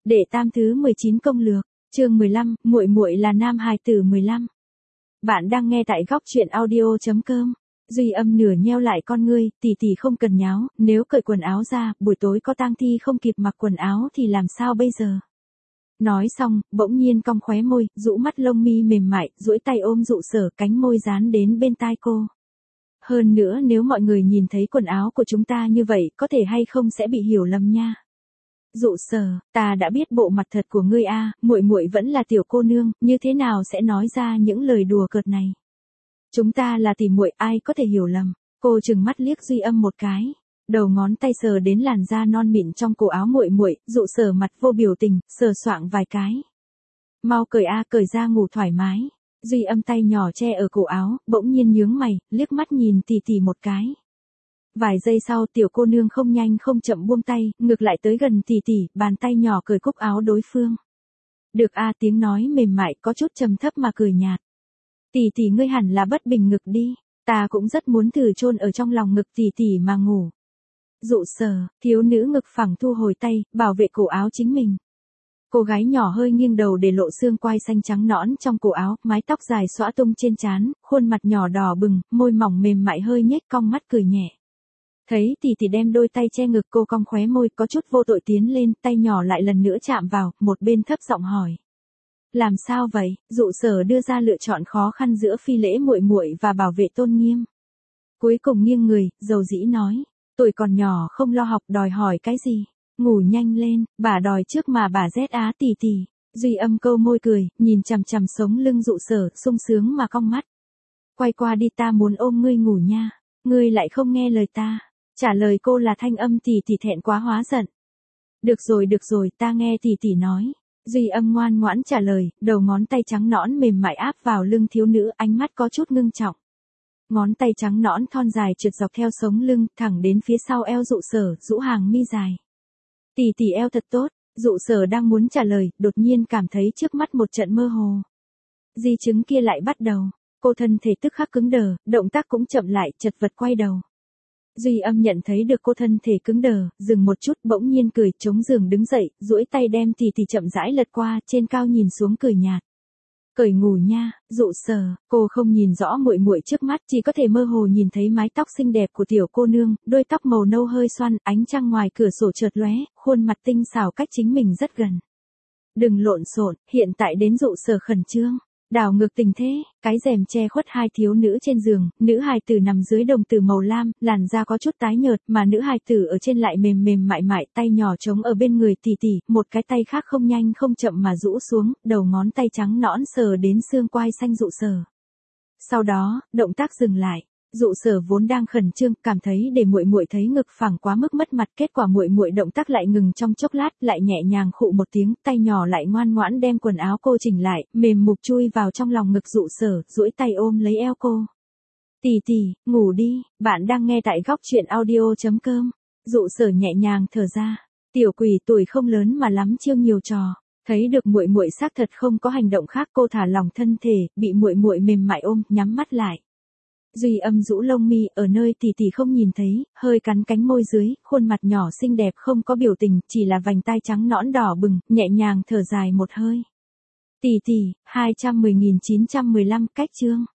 Đệ tam thứ 19 công lược, chương 15, muội muội là nam hài tử 15. Bạn đang nghe tại góc truyện audio.com. Duy Âm nửa nheo lại con ngươi, tỷ tỷ không cần nháo, nếu cởi quần áo ra, buổi tối có tang thi không kịp mặc quần áo thì làm sao bây giờ? Nói xong, bỗng nhiên cong khóe môi, rũ mắt lông mi mềm mại, duỗi tay ôm Dụ Sở, cánh môi dán đến bên tai cô. Hơn nữa nếu mọi người nhìn thấy quần áo của chúng ta như vậy, có thể hay không sẽ bị hiểu lầm nha. Dụ Sở, ta đã biết bộ mặt thật của ngươi a, muội muội vẫn là tiểu cô nương, như thế nào sẽ nói ra những lời đùa cợt này? Chúng ta là tỷ muội, ai có thể hiểu lầm? Cô trừng mắt liếc Duy Âm một cái, đầu ngón tay sờ đến làn da non mịn trong cổ áo muội muội, Dụ Sở mặt vô biểu tình, sờ soạng vài cái. Mau cởi a, cởi ra ngủ thoải mái. Duy Âm tay nhỏ che ở cổ áo, bỗng nhiên nhướng mày, liếc mắt nhìn tỷ tỷ một cái. Vài giây sau tiểu cô nương không nhanh không chậm buông tay, ngược lại tới gần tỷ tỷ, bàn tay nhỏ cởi cúc áo đối phương. Được a, tiếng nói mềm mại có chút trầm thấp mà cười nhạt. Tỷ tỷ ngươi hẳn là bất bình ngực đi, ta cũng rất muốn thử chôn ở trong lòng ngực tỷ tỷ mà ngủ. Dụ Sở, thiếu nữ ngực phẳng thu hồi tay, bảo vệ cổ áo chính mình. Cô gái nhỏ hơi nghiêng đầu để lộ xương quai xanh trắng nõn trong cổ áo, mái tóc dài xõa tung trên trán, khuôn mặt nhỏ đỏ bừng, môi mỏng mềm mại hơi nhếch cong mắt cười nhẹ. Thấy tỷ tỷ đem đôi tay che ngực, cô cong khóe môi, có chút vô tội tiến lên, tay nhỏ lại lần nữa chạm vào, một bên thấp giọng hỏi. Làm sao vậy? Dụ Sở đưa ra lựa chọn khó khăn giữa phi lễ muội muội và bảo vệ tôn nghiêm. Cuối cùng nghiêng người, dầu dĩ nói, tuổi còn nhỏ không lo học, đòi hỏi cái gì? Ngủ nhanh lên, bà đòi trước mà bà rét á tỷ tỷ. Duy Âm câu môi cười, nhìn chằm chằm sống lưng Dụ Sở, sung sướng mà cong mắt. Quay qua đi, ta muốn ôm ngươi ngủ nha. Ngươi lại không nghe lời ta. Trả lời cô là thanh âm tỷ tỷ thẹn quá hóa giận. Được rồi, ta nghe tỷ tỷ nói. Duy Âm ngoan ngoãn trả lời, đầu ngón tay trắng nõn mềm mại áp vào lưng thiếu nữ, ánh mắt có chút ngưng trọng. Ngón tay trắng nõn thon dài trượt dọc theo sống lưng, thẳng đến phía sau eo Dụ Sở, rũ hàng mi dài. Tỷ tỷ eo thật tốt. Dụ Sở đang muốn trả lời, đột nhiên cảm thấy trước mắt một trận mơ hồ. Di chứng kia lại bắt đầu. Cô thân thể tức khắc cứng đờ, động tác cũng chậm lại, chật vật quay đầu. Duy Âm nhận thấy được cô thân thể cứng đờ, dừng một chút, bỗng nhiên cười, chống giường đứng dậy, duỗi tay đem tỷ tỷ chậm rãi lật qua, trên cao nhìn xuống cười nhạt. Cởi ngủ nha. Dụ Sở, cô không nhìn rõ muội muội trước mắt, chỉ có thể mơ hồ nhìn thấy mái tóc xinh đẹp của tiểu cô nương, đôi tóc màu nâu hơi xoăn, ánh trăng ngoài cửa sổ chợt lóe, khuôn mặt tinh xảo cách chính mình rất gần. Đừng lộn xộn, hiện tại đến Dụ Sở khẩn trương. Đảo ngược tình thế, cái rèm che khuất hai thiếu nữ trên giường, nữ hài tử nằm dưới đồng tử màu lam, làn da có chút tái nhợt, mà nữ hài tử ở trên lại mềm mềm mại mại, tay nhỏ trống ở bên người tỷ tỷ, một cái tay khác không nhanh không chậm mà rũ xuống, đầu ngón tay trắng nõn sờ đến xương quai xanh Dụ Sở. Sau đó, động tác dừng lại. Dụ Sở vốn đang khẩn trương, cảm thấy để muội muội thấy ngực phẳng quá mức mất mặt, kết quả muội muội động tác lại ngừng trong chốc lát, lại nhẹ nhàng khụ một tiếng, tay nhỏ lại ngoan ngoãn đem quần áo cô chỉnh lại, mềm mục chui vào trong lòng ngực Dụ Sở, duỗi tay ôm lấy eo cô. Tỷ tỷ, ngủ đi, bạn đang nghe tại góc truyện audio.com. Dụ Sở nhẹ nhàng thở ra, tiểu quỷ tuổi không lớn mà lắm chiêu nhiều trò. Thấy được muội muội xác thật không có hành động khác, cô thả lỏng thân thể, bị muội muội mềm mại ôm, nhắm mắt lại. Duy Âm rũ lông mi ở nơi tỷ tỷ không nhìn thấy, hơi cắn cánh môi dưới, khuôn mặt nhỏ xinh đẹp không có biểu tình, chỉ là vành tai trắng nõn đỏ bừng, nhẹ nhàng thở dài một hơi. Tỷ tỷ, 210.915 cách chương.